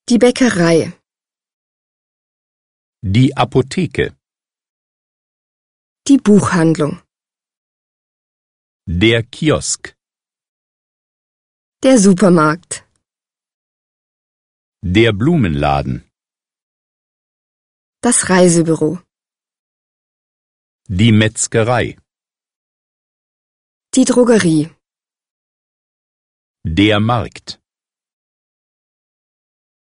Die Bäckerei. Die Apotheke. Die Buchhandlung. Der Kiosk. Der Supermarkt. Der Blumenladen. Das Reisebüro. Die Metzgerei. Die Drogerie. Der Markt.